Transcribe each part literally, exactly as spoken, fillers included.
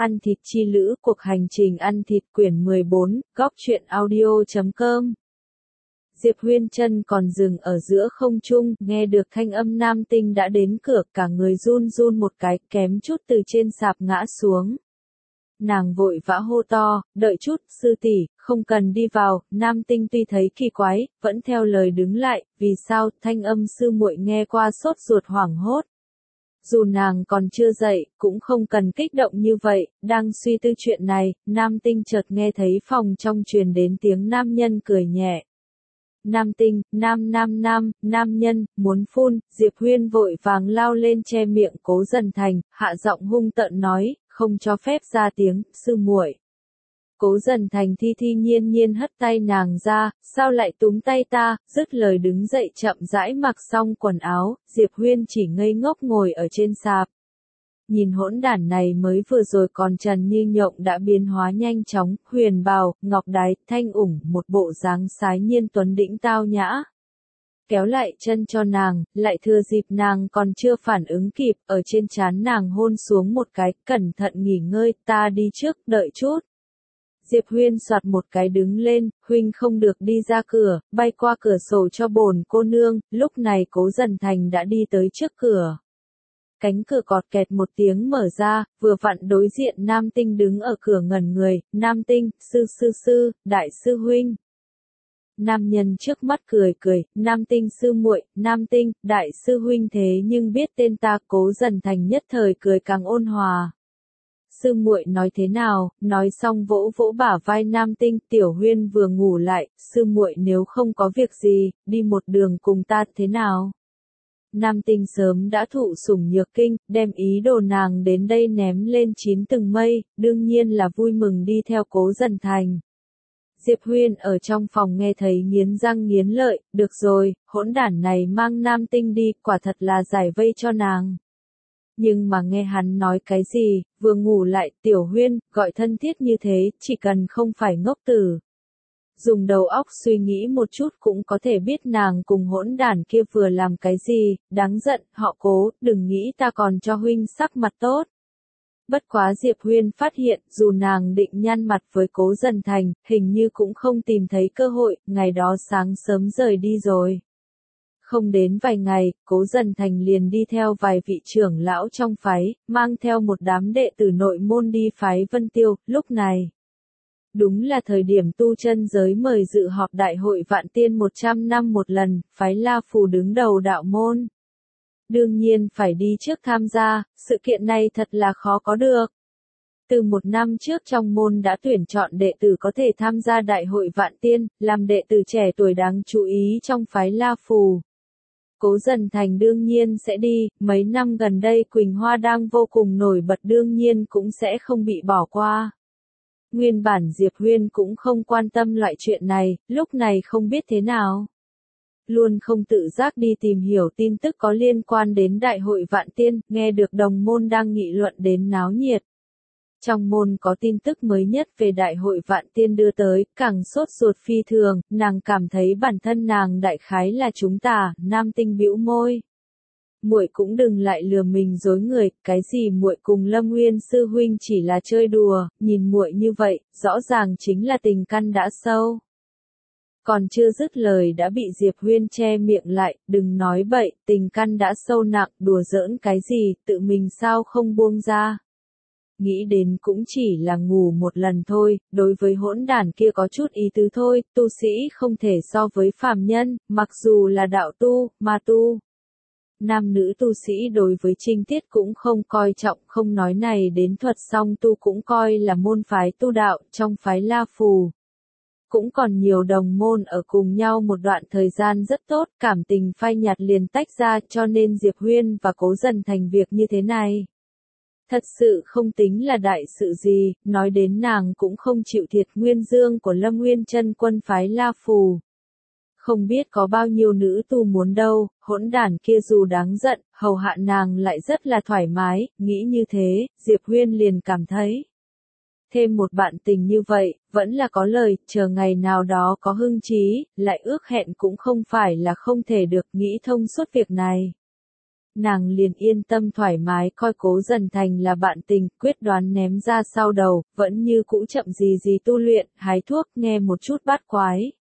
Ăn thịt chi lữ, cuộc hành trình ăn thịt quyển mười bốn, góc truyện audio chấm com. Diệp Huyên chân còn dừng ở giữa không trung, nghe được thanh âm nam tinh đã đến cửa, cả người run run một cái, kém chút từ trên sạp ngã xuống. Nàng vội vã hô to, đợi chút, sư tỷ, không cần đi vào. Nam tinh tuy thấy kỳ quái, vẫn theo lời đứng lại, vì sao, thanh âm sư muội nghe qua sốt ruột hoảng hốt. Dù nàng còn chưa dậy, cũng không cần kích động như vậy, đang suy tư chuyện này, nam tinh chợt nghe thấy phòng trong truyền đến tiếng nam nhân cười nhẹ. Nam tinh, nam nam nam, nam nhân, muốn phun, Diệp Huyên vội vàng lao lên che miệng Cố Dần Thành, hạ giọng hung tợn nói, không cho phép ra tiếng, sư muội. Cố Dần Thành thi thi nhiên nhiên hất tay nàng ra, sao lại túm tay ta, dứt lời đứng dậy chậm rãi mặc xong quần áo, Diệp Huyên chỉ ngây ngốc ngồi ở trên sạp. Nhìn hỗn đản này mới vừa rồi còn trần như nhộng đã biến hóa nhanh chóng, huyền bào, ngọc đái, thanh ủng, một bộ dáng sái nhiên tuấn đĩnh tao nhã. Kéo lại chân cho nàng, lại thừa dịp nàng còn chưa phản ứng kịp, ở trên trán nàng hôn xuống một cái, cẩn thận nghỉ ngơi, ta đi trước, đợi chút. Diệp Huyên soạt một cái đứng lên, huynh không được đi ra cửa, bay qua cửa sổ cho bổn cô nương, lúc này Cố Dần Thành đã đi tới trước cửa. Cánh cửa cọt kẹt một tiếng mở ra, vừa vặn đối diện nam tinh đứng ở cửa ngẩn người, nam tinh, sư sư sư, đại sư huynh. Nam nhân trước mắt cười cười, nam tinh sư muội, nam tinh, đại sư huynh thế nhưng biết tên ta. Cố Dần Thành nhất thời cười càng ôn hòa. Sư muội nói thế nào, nói xong vỗ vỗ bả vai nam tinh, tiểu Huyên vừa ngủ lại, sư muội nếu không có việc gì, đi một đường cùng ta thế nào? Nam tinh sớm đã thụ sủng nhược kinh, đem ý đồ nàng đến đây ném lên chín tầng mây, đương nhiên là vui mừng đi theo Cố Dần Thành. Diệp Huyên ở trong phòng nghe thấy nghiến răng nghiến lợi, được rồi, hỗn đản này mang nam tinh đi, quả thật là giải vây cho nàng. Nhưng mà nghe hắn nói cái gì, vừa ngủ lại, tiểu Huyên, gọi thân thiết như thế, chỉ cần không phải ngốc tử. Dùng đầu óc suy nghĩ một chút cũng có thể biết nàng cùng hỗn đản kia vừa làm cái gì, đáng giận, họ Cố, đừng nghĩ ta còn cho huynh sắc mặt tốt. Bất quá Diệp Huyên phát hiện, dù nàng định nhăn mặt với Cố Dần Thành, hình như cũng không tìm thấy cơ hội, ngày đó sáng sớm rời đi rồi. Không đến vài ngày, Cố Dần Thành liền đi theo vài vị trưởng lão trong phái, mang theo một đám đệ tử nội môn đi phái Vân Tiêu, lúc này. Đúng là thời điểm tu chân giới mời dự họp đại hội vạn tiên một trăm năm một lần, phái La Phù đứng đầu đạo môn. Đương nhiên phải đi trước tham gia, sự kiện này thật là khó có được. Từ một năm trước trong môn đã tuyển chọn đệ tử có thể tham gia đại hội vạn tiên, làm đệ tử trẻ tuổi đáng chú ý trong phái La Phù. Cố Dần Thành đương nhiên sẽ đi, mấy năm gần đây Quỳnh Hoa đang vô cùng nổi bật đương nhiên cũng sẽ không bị bỏ qua. Nguyên bản Diệp Huyên cũng không quan tâm loại chuyện này, lúc này không biết thế nào. Luôn không tự giác đi tìm hiểu tin tức có liên quan đến đại hội vạn tiên, nghe được đồng môn đang nghị luận đến náo nhiệt. Trong môn có tin tức mới nhất về đại hội vạn tiên đưa tới, càng sốt ruột phi thường, nàng cảm thấy bản thân nàng đại khái là chúng ta, nam tinh bĩu môi. Muội cũng đừng lại lừa mình dối người, cái gì muội cùng Lâm Nguyên sư huynh chỉ là chơi đùa, nhìn muội như vậy, rõ ràng chính là tình căn đã sâu. Còn chưa dứt lời đã bị Diệp Huyên che miệng lại, đừng nói bậy, tình căn đã sâu nặng, đùa giỡn cái gì, tự mình sao không buông ra. Nghĩ đến cũng chỉ là ngủ một lần thôi, đối với hỗn đản kia có chút ý tứ thôi, tu sĩ không thể so với phàm nhân, mặc dù là đạo tu, ma tu. Nam nữ tu sĩ đối với trinh tiết cũng không coi trọng, không nói này đến thuật song tu cũng coi là môn phái tu đạo, trong phái La Phù. Cũng còn nhiều đồng môn ở cùng nhau một đoạn thời gian rất tốt, cảm tình phai nhạt liền tách ra cho nên Diệp Huyên và Cố Dần Thành việc như thế này. Thật sự không tính là đại sự gì, nói đến nàng cũng không chịu thiệt nguyên dương của Lâm Nguyên chân quân phái La Phù. Không biết có bao nhiêu nữ tu muốn đâu, hỗn đản kia dù đáng giận, hầu hạ nàng lại rất là thoải mái, nghĩ như thế, Diệp Huyên liền cảm thấy. Thêm một bạn tình như vậy, vẫn là có lời, chờ ngày nào đó có hưng trí, lại ước hẹn cũng không phải là không thể được, nghĩ thông suốt việc này. Nàng liền yên tâm thoải mái coi Cố Dần Thành là bạn tình, quyết đoán ném ra sau đầu, vẫn như cũ chậm gì gì tu luyện, hái thuốc, nghe một chút bát quái.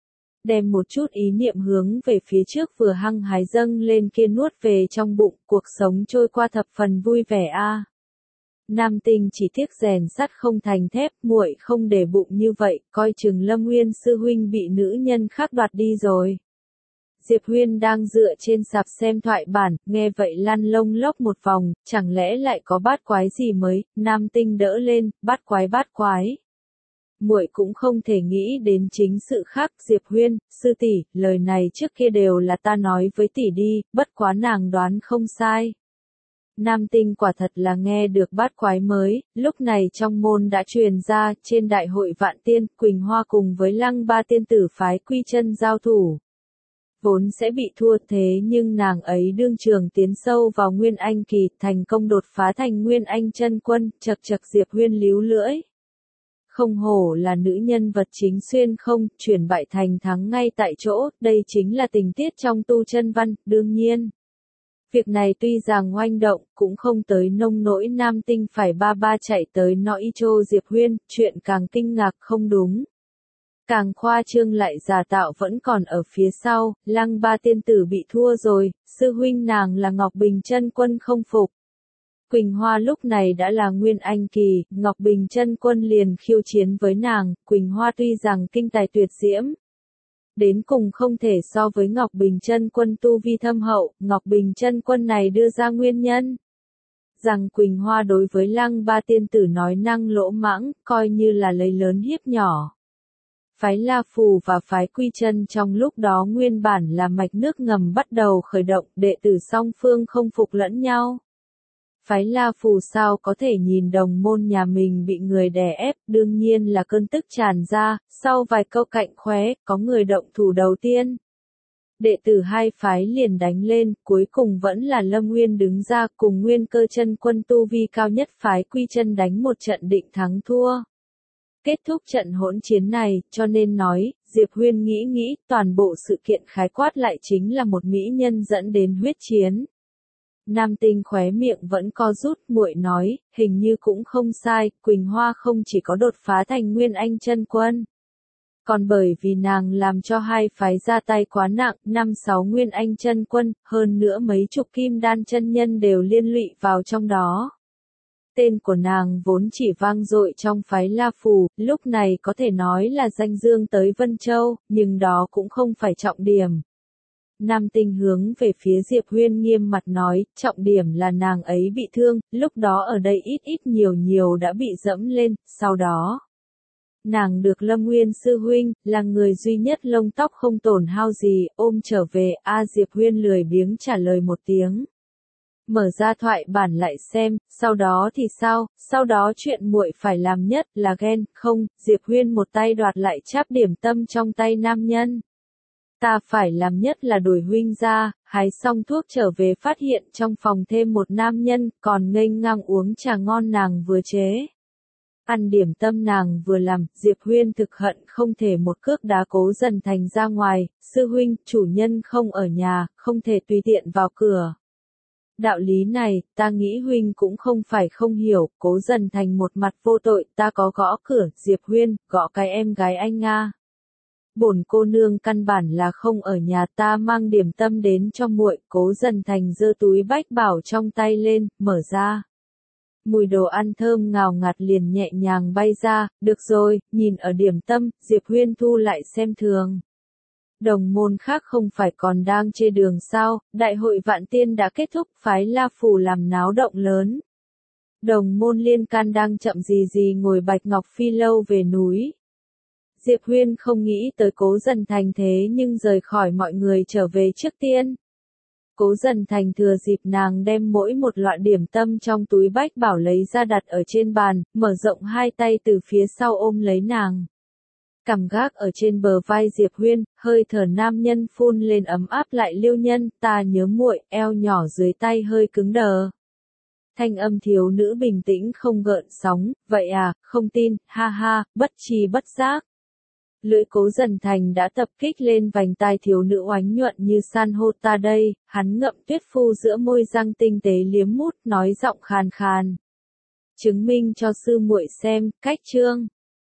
Đem một chút ý niệm hướng về phía trước vừa hăng hái dâng lên kia nuốt về trong bụng, cuộc sống trôi qua thập phần vui vẻ a. Nam Tinh chỉ tiếc rèn sắt không thành thép, muội không để bụng như vậy, coi chừng Lâm Nguyên sư huynh bị nữ nhân khác đoạt đi rồi. Diệp Huyên đang dựa trên sạp xem thoại bản, nghe vậy lăn lông lốc một vòng, chẳng lẽ lại có bát quái gì mới, Nam Tinh đỡ lên, bát quái bát quái. Muội cũng không thể nghĩ đến chính sự khác, Diệp Huyên, sư tỷ, lời này trước kia đều là ta nói với tỷ đi, bất quá nàng đoán không sai. Nam Tinh quả thật là nghe được bát quái mới, lúc này trong môn đã truyền ra, trên đại hội vạn tiên, Quỳnh Hoa cùng với Lăng Ba tiên tử phái Quy Chân giao thủ. Vốn sẽ bị thua thế nhưng nàng ấy đương trường tiến sâu vào Nguyên Anh kỳ, thành công đột phá thành Nguyên Anh chân quân, chật chật Diệp Huyên líu lưỡi. Không hổ là nữ nhân vật chính xuyên không, chuyển bại thành thắng ngay tại chỗ, đây chính là tình tiết trong tu chân văn, đương nhiên. Việc này tuy rằng oanh động, cũng không tới nông nỗi Nam Tinh phải ba ba chạy tới nói cho Diệp Huyên, chuyện càng kinh ngạc không đúng. Càng khoa trương lại giả tạo vẫn còn ở phía sau, Lăng Ba tiên tử bị thua rồi, sư huynh nàng là Ngọc Bình chân quân không phục. Quỳnh Hoa lúc này đã là Nguyên Anh kỳ, Ngọc Bình chân quân liền khiêu chiến với nàng, Quỳnh Hoa tuy rằng kinh tài tuyệt diễm, đến cùng không thể so với Ngọc Bình chân quân tu vi thâm hậu, Ngọc Bình chân quân này đưa ra nguyên nhân. Rằng Quỳnh Hoa đối với Lăng Ba tiên tử nói năng lỗ mãng, coi như là lấy lớn hiếp nhỏ. Phái La Phù và phái Quy Chân trong lúc đó nguyên bản là mạch nước ngầm bắt đầu khởi động, đệ tử song phương không phục lẫn nhau. Phái La Phù sao có thể nhìn đồng môn nhà mình bị người đè ép, đương nhiên là cơn tức tràn ra, sau vài câu cạnh khóe, có người động thủ đầu tiên. Đệ tử hai phái liền đánh lên, cuối cùng vẫn là Lâm Nguyên đứng ra cùng Nguyên Cơ chân quân tu vi cao nhất phái Quy Chân đánh một trận định thắng thua. Kết thúc trận hỗn chiến này, cho nên nói, Diệp Huyên nghĩ nghĩ, toàn bộ sự kiện khái quát lại chính là một mỹ nhân dẫn đến huyết chiến. Nam Tinh khóe miệng vẫn co rút, muội nói, hình như cũng không sai, Quỳnh Hoa không chỉ có đột phá thành Nguyên Anh chân quân. Còn bởi vì nàng làm cho hai phái ra tay quá nặng, năm sáu Nguyên Anh chân quân, hơn nữa mấy chục kim đan chân nhân đều liên lụy vào trong đó. Tên của nàng vốn chỉ vang dội trong phái La Phù, lúc này có thể nói là danh dương tới Vân Châu, nhưng đó cũng không phải trọng điểm. Nam Tinh hướng về phía Diệp Huyên nghiêm mặt nói, trọng điểm là nàng ấy bị thương, lúc đó ở đây ít ít nhiều nhiều đã bị dẫm lên, sau đó. Nàng được Lâm Nguyên sư huynh, là người duy nhất lông tóc không tổn hao gì, ôm trở về, a Diệp Huyên lười biếng trả lời một tiếng. Mở ra thoại bản lại xem, sau đó thì sao, sau đó chuyện muội phải làm nhất là ghen, không, Diệp Huyên một tay đoạt lại cháp điểm tâm trong tay nam nhân. Ta phải làm nhất là đuổi huynh ra, hái xong thuốc trở về phát hiện trong phòng thêm một nam nhân, còn nghênh ngang uống trà ngon nàng vừa chế. Ăn điểm tâm nàng vừa làm, Diệp Huyên thực hận không thể một cước đá Cố Dần Thành ra ngoài, sư huynh, chủ nhân không ở nhà, không thể tùy tiện vào cửa. Đạo lý này, ta nghĩ huynh cũng không phải không hiểu, Cố Dần Thành một mặt vô tội, ta có gõ cửa, Diệp Huyên, gõ cái em gái anh Nga. Bổn cô nương căn bản là không ở nhà, ta mang điểm tâm đến cho muội, Cố Dần Thành giơ túi bách bảo trong tay lên, mở ra. Mùi đồ ăn thơm ngào ngạt liền nhẹ nhàng bay ra, được rồi, nhìn ở điểm tâm, Diệp Huyên thu lại xem thường. Đồng môn khác không phải còn đang chê đường sao, đại hội vạn tiên đã kết thúc, phái La Phù làm náo động lớn. Đồng môn liên can đang chậm gì gì ngồi Bạch Ngọc Phi lâu về núi. Diệp Huyên không nghĩ tới Cố Dần Thành thế nhưng rời khỏi mọi người trở về trước tiên. Cố Dần Thành thừa dịp nàng đem mỗi một loại điểm tâm trong túi bách bảo lấy ra đặt ở trên bàn, mở rộng hai tay từ phía sau ôm lấy nàng. Cằm gác ở trên bờ vai Diệp Huyên, hơi thở nam nhân phun lên ấm áp lại liêu nhân, ta nhớ muội, eo nhỏ dưới tay hơi cứng đờ. Thanh âm thiếu nữ bình tĩnh không gợn sóng, vậy à, không tin, ha ha, bất tri bất giác. Lưỡi Cố Dần Thành đã tập kích lên vành tai thiếu nữ oánh nhuận như san hô ta đây, hắn ngậm tuyết phu giữa môi răng tinh tế liếm mút, nói giọng khàn khàn. Chứng minh cho sư muội xem, cách chương.